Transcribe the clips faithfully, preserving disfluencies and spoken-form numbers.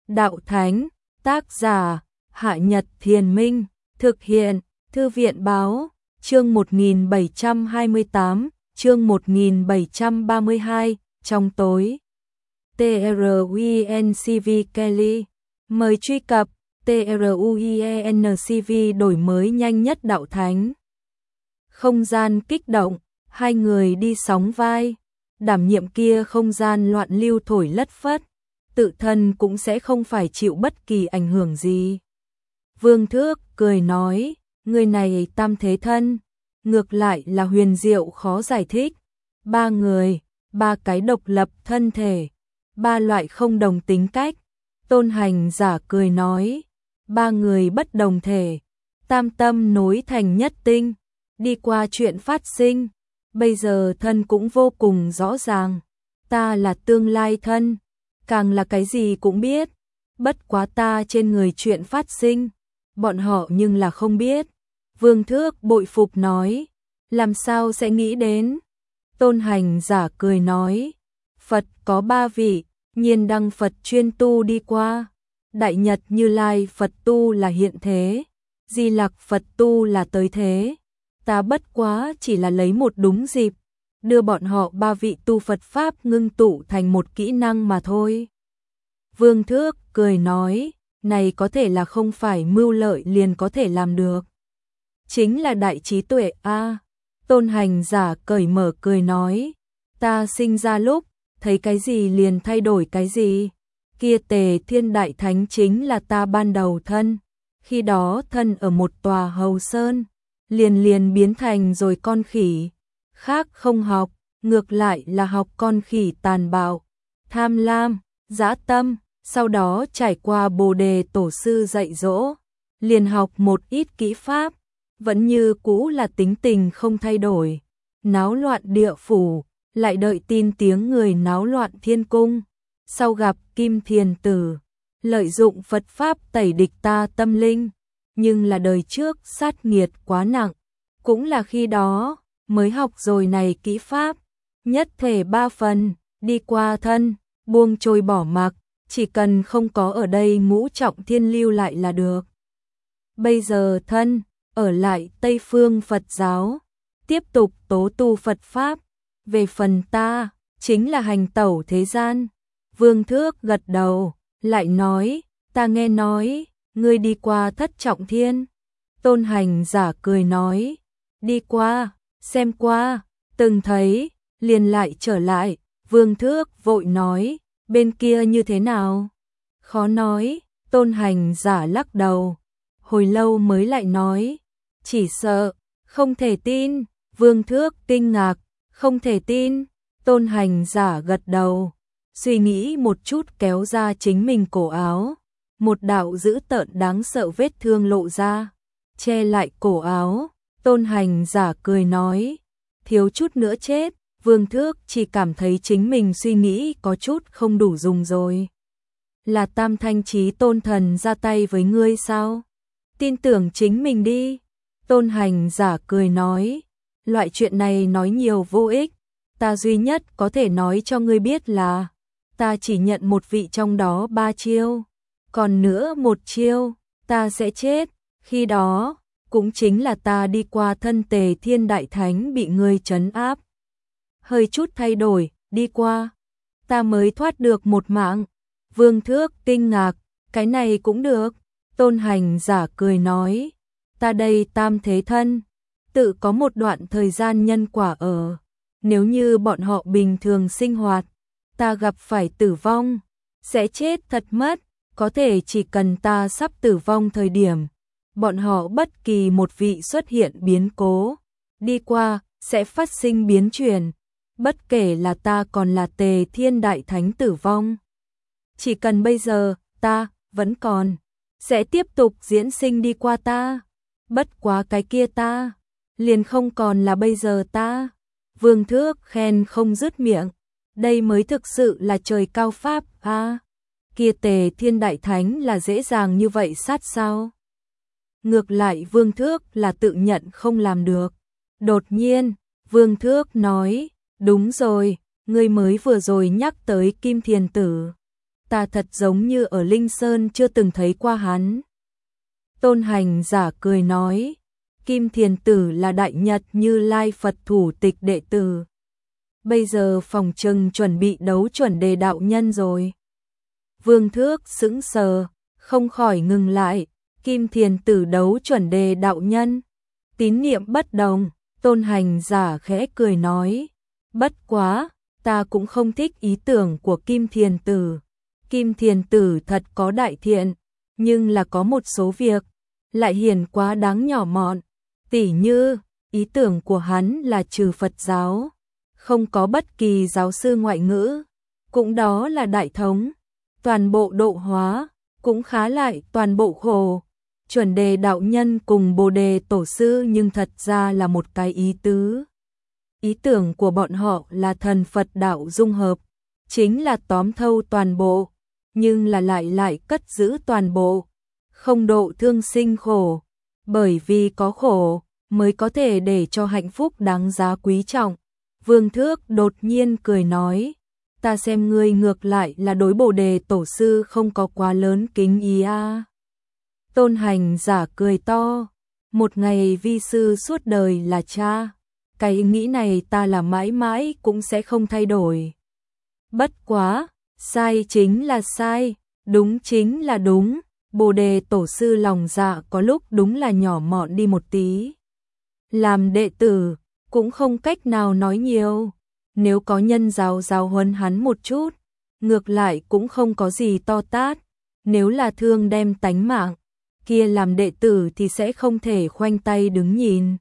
đạo thánh, tác giả, Hạ Nhật Thiền Minh, thực hiện, Thư viện Báo, chương một nghìn bảy trăm hai mươi tám, chương một nghìn bảy trăm ba mươi hai, trong tối. TRUENCV Kelly, mời truy cập TRUENCV đổi mới nhanh nhất đạo thánh. Không gian kích động, hai người đi sóng vai, đảm nhiệm kia không gian loạn lưu thổi lất phất, tự thân cũng sẽ không phải chịu bất kỳ ảnh hưởng gì. Vương Thước cười nói, người này tam thế thân, ngược lại là huyền diệu khó giải thích. Ba người, ba cái độc lập thân thể, ba loại không đồng tính cách. Tôn Hành Giả cười nói, ba người bất đồng thể, tam tâm nối thành nhất tinh, đi qua chuyện phát sinh, bây giờ thân cũng vô cùng rõ ràng. Ta là tương lai thân, càng là cái gì cũng biết, bất quá ta trên người chuyện phát sinh, bọn họ nhưng là không biết. Vương Thước bội phục nói, làm sao sẽ nghĩ đến? Tôn Hành Giả cười nói, Phật có ba vị, Nhiên Đăng Phật chuyên tu đi qua, Đại Nhật Như Lai Phật tu là hiện thế, Di Lặc Phật tu là tới thế. Ta bất quá chỉ là lấy một đúng dịp, đưa bọn họ ba vị tu Phật Pháp ngưng tụ thành một kỹ năng mà thôi. Vương Thước cười nói, này có thể là không phải mưu lợi liền có thể làm được. Chính là đại trí tuệ a. À, Tôn Hành Giả cởi mở cười nói, ta sinh ra lúc, thấy cái gì liền thay đổi cái gì. Kia Tề Thiên Đại Thánh chính là ta ban đầu thân, khi đó thân ở một tòa hầu sơn, liền liền biến thành rồi con khỉ. Khác không học, ngược lại là học con khỉ tàn bạo, tham lam, dã tâm, sau đó trải qua Bồ Đề Tổ sư dạy dỗ, liền học một ít kỹ pháp, vẫn như cũ là tính tình không thay đổi, náo loạn địa phủ, lại đợi tin tiếng người náo loạn thiên cung, sau gặp Kim Thiền Tử, lợi dụng Phật Pháp tẩy địch ta tâm linh, nhưng là đời trước sát nghiệt quá nặng, cũng là khi đó mới học rồi này kỹ pháp, nhất thể ba phần, đi qua thân, buông trôi bỏ mặc, chỉ cần không có ở đây ngũ trọng thiên lưu lại là được. Bây giờ thân, ở lại Tây Phương Phật giáo, tiếp tục tố tu Phật Pháp, về phần ta, chính là hành tẩu thế gian. Vương Thước gật đầu, lại nói, ta nghe nói, ngươi đi qua thất trọng thiên. Tôn Hành Giả cười nói, đi qua, xem qua, từng thấy, liền lại trở lại. Vương Thước vội nói, bên kia như thế nào? Khó nói. Tôn Hành Giả lắc đầu, hồi lâu mới lại nói, chỉ sợ, không thể tin. Vương Thước kinh ngạc, không thể tin. Tôn Hành Giả gật đầu, suy nghĩ một chút kéo ra chính mình cổ áo, một đạo dữ tợn đáng sợ vết thương lộ ra, che lại cổ áo. Tôn Hành Giả cười nói, thiếu chút nữa chết. Vương Thước chỉ cảm thấy chính mình suy nghĩ có chút không đủ dùng rồi. Là Tam Thanh Chí Tôn Thần ra tay với ngươi sao? Tin tưởng chính mình đi. Tôn Hành Giả cười nói, loại chuyện này nói nhiều vô ích, ta duy nhất có thể nói cho ngươi biết là, ta chỉ nhận một vị trong đó ba chiêu, còn nữa một chiêu, ta sẽ chết, khi đó, cũng chính là ta đi qua thân Tề Thiên Đại Thánh bị ngươi trấn áp. Hơi chút thay đổi, đi qua, ta mới thoát được một mạng. Vương Thước kinh ngạc, cái này cũng được. Tôn Hành Giả cười nói, ta đây tam thế thân, tự có một đoạn thời gian nhân quả ở. Nếu như bọn họ bình thường sinh hoạt, ta gặp phải tử vong, sẽ chết thật mất. Có thể chỉ cần ta sắp tử vong thời điểm, bọn họ bất kỳ một vị xuất hiện biến cố, đi qua, sẽ phát sinh biến chuyển. Bất kể là ta còn là Tề Thiên Đại Thánh tử vong, chỉ cần bây giờ, ta, vẫn còn, sẽ tiếp tục diễn sinh đi qua ta. Bất quá cái kia ta, liền không còn là bây giờ ta. Vương Thước khen không dứt miệng, đây mới thực sự là trời cao pháp a. À, kia Tề Thiên Đại Thánh là dễ dàng như vậy sát sao? Ngược lại Vương Thước là tự nhận không làm được. Đột nhiên, Vương Thước nói, đúng rồi, ngươi mới vừa rồi nhắc tới Kim Thiền Tử. ta thật giống như ở Linh Sơn chưa từng thấy qua hắn. Tôn Hành Giả cười nói, Kim Thiền Tử là Đại Nhật Như Lai Phật thủ tịch đệ tử. Bây giờ phòng trừng chuẩn bị đấu chuẩn đề đạo nhân rồi. Vương Thước sững sờ, không khỏi ngừng lại, Kim Thiền Tử đấu chuẩn đề đạo nhân. Tín niệm bất đồng, Tôn Hành Giả khẽ cười nói, bất quá, ta cũng không thích ý tưởng của Kim Thiền Tử. Kim Thiền Tử thật có đại thiện, nhưng là có một số việc, lại hiền quá đáng nhỏ mọn. Tỉ như, ý tưởng của hắn là trừ Phật giáo, không có bất kỳ giáo sư ngoại ngữ, cũng đó là đại thống, toàn bộ độ hóa, cũng khá lại toàn bộ khổ. Chuẩn đề đạo nhân cùng Bồ đề tổ sư nhưng thật ra là một cái ý tứ. Ý tưởng của bọn họ là thần Phật đạo dung hợp, chính là tóm thâu toàn bộ, nhưng là lại lại cất giữ toàn bộ, không độ thương sinh khổ, bởi vì có khổ mới có thể để cho hạnh phúc đáng giá quý trọng. Vương Thước đột nhiên cười nói, ta xem ngươi ngược lại là đối Bồ đề tổ sư không có quá lớn kính ý a. À. Tôn Hành Giả cười to, một ngày vi sư suốt đời là cha, cái ý nghĩ này ta là mãi mãi cũng sẽ không thay đổi. Bất quá, sai chính là sai, đúng chính là đúng, Bồ đề tổ sư lòng dạ có lúc đúng là nhỏ mọn đi một tí. Làm đệ tử, cũng không cách nào nói nhiều, nếu có nhân giáo giáo huấn hắn một chút, ngược lại cũng không có gì to tát, nếu là thương đem tánh mạng, kia làm đệ tử thì sẽ không thể khoanh tay đứng nhìn.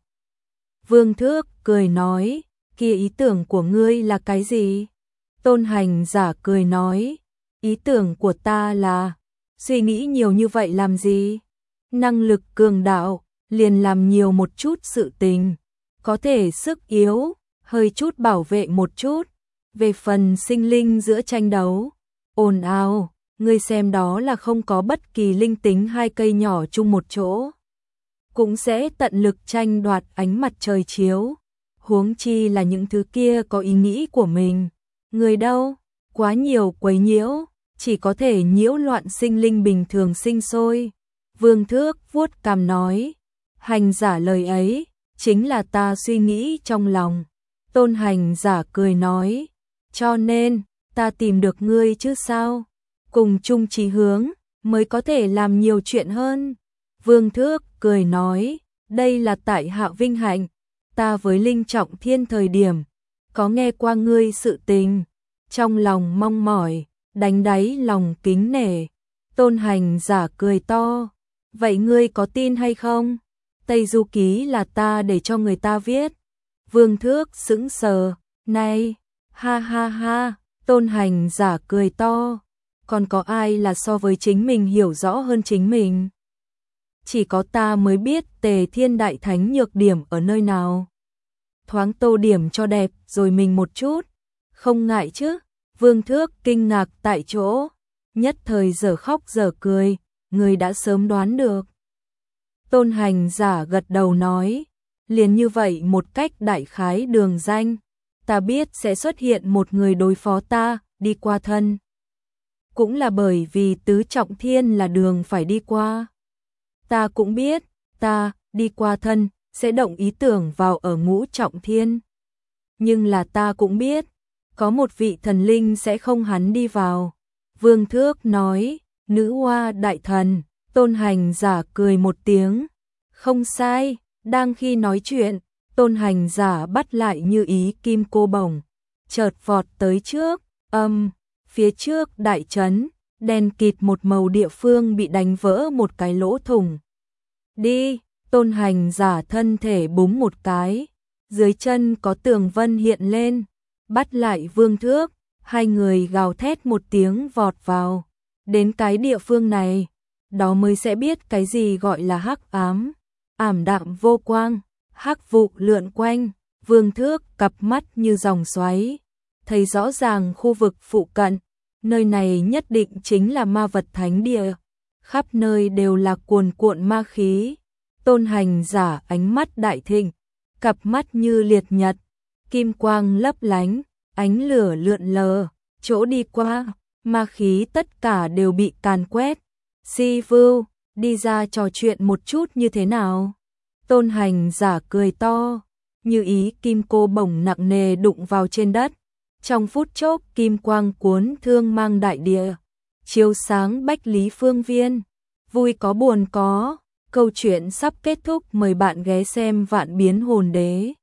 Vương Thước cười nói, kia ý tưởng của ngươi là cái gì? Tôn Hành Giả cười nói, ý tưởng của ta là, suy nghĩ nhiều như vậy làm gì? Năng lực cường đạo, liền làm nhiều một chút sự tình, có thể sức yếu, hơi chút bảo vệ một chút. Về phần sinh linh giữa tranh đấu, ồn ào, ngươi xem đó là không có bất kỳ linh tính hai cây nhỏ chung một chỗ, cũng sẽ tận lực tranh đoạt ánh mặt trời chiếu, huống chi là những thứ kia có ý nghĩ của mình. Người đâu, quá nhiều quấy nhiễu, chỉ có thể nhiễu loạn sinh linh bình thường sinh sôi. Vương Thước vuốt cằm nói, Hành Giả lời ấy, chính là ta suy nghĩ trong lòng. Tôn Hành Giả cười nói, cho nên, ta tìm được ngươi chứ sao, cùng chung chí hướng, mới có thể làm nhiều chuyện hơn. Vương Thước cười nói, đây là tại hạ vinh hạnh, ta với Linh Trọng Thiên thời điểm, có nghe qua ngươi sự tình, trong lòng mong mỏi, đánh đáy lòng kính nể. Tôn Hành Giả cười to, vậy ngươi có tin hay không? Tây Du Ký là ta để cho người ta viết. Vương Thước sững sờ, này, ha ha ha, Tôn Hành Giả cười to, còn có ai là so với chính mình hiểu rõ hơn chính mình? Chỉ có ta mới biết Tề Thiên Đại Thánh nhược điểm ở nơi nào. Thoáng tô điểm cho đẹp rồi mình một chút, không ngại chứ? Vương Thước kinh ngạc tại chỗ, nhất thời giờ khóc giờ cười, người đã sớm đoán được. Tôn Hành Giả gật đầu nói, liền như vậy một cách đại khái đường danh, ta biết sẽ xuất hiện một người đối phó ta, đi qua thân. Cũng là bởi vì tứ trọng thiên là đường phải đi qua. Ta cũng biết, ta, đi qua thân, sẽ động ý tưởng vào ở ngũ trọng thiên. Nhưng là ta cũng biết, có một vị thần linh sẽ không hắn đi vào. Vương Thước nói, nữ hoa đại thần. Tôn Hành Giả cười một tiếng, không sai. Đang khi nói chuyện, Tôn Hành Giả bắt lại như ý kim cô bổng, chợt vọt tới trước, âm, phía trước đại trấn, đen kịt một màu địa phương bị đánh vỡ một cái lỗ thủng. Đi, Tôn Hành Giả thân thể búng một cái, dưới chân có tường vân hiện lên, bắt lại Vương Thước, hai người gào thét một tiếng vọt vào. Đến cái địa phương này, đó mới sẽ biết cái gì gọi là hắc ám, ảm đạm vô quang, hắc vụ lượn quanh. Vương Thước cặp mắt như dòng xoáy, thấy rõ ràng khu vực phụ cận, nơi này nhất định chính là ma vật thánh địa, khắp nơi đều là cuồn cuộn ma khí. Tôn Hành Giả ánh mắt đại thịnh, cặp mắt như liệt nhật, kim quang lấp lánh, ánh lửa lượn lờ, chỗ đi qua, ma khí tất cả đều bị càn quét. Si Vưu, đi ra trò chuyện một chút như thế nào? Tôn Hành giả cười to, như ý kim cô bổng nặng nề đụng vào trên đất. Trong phút chốc kim quang cuốn thương mang đại địa, chiếu sáng bách lý phương viên. Vui có buồn có, câu chuyện sắp kết thúc, mời bạn ghé xem Vạn Biến Hồn Đế.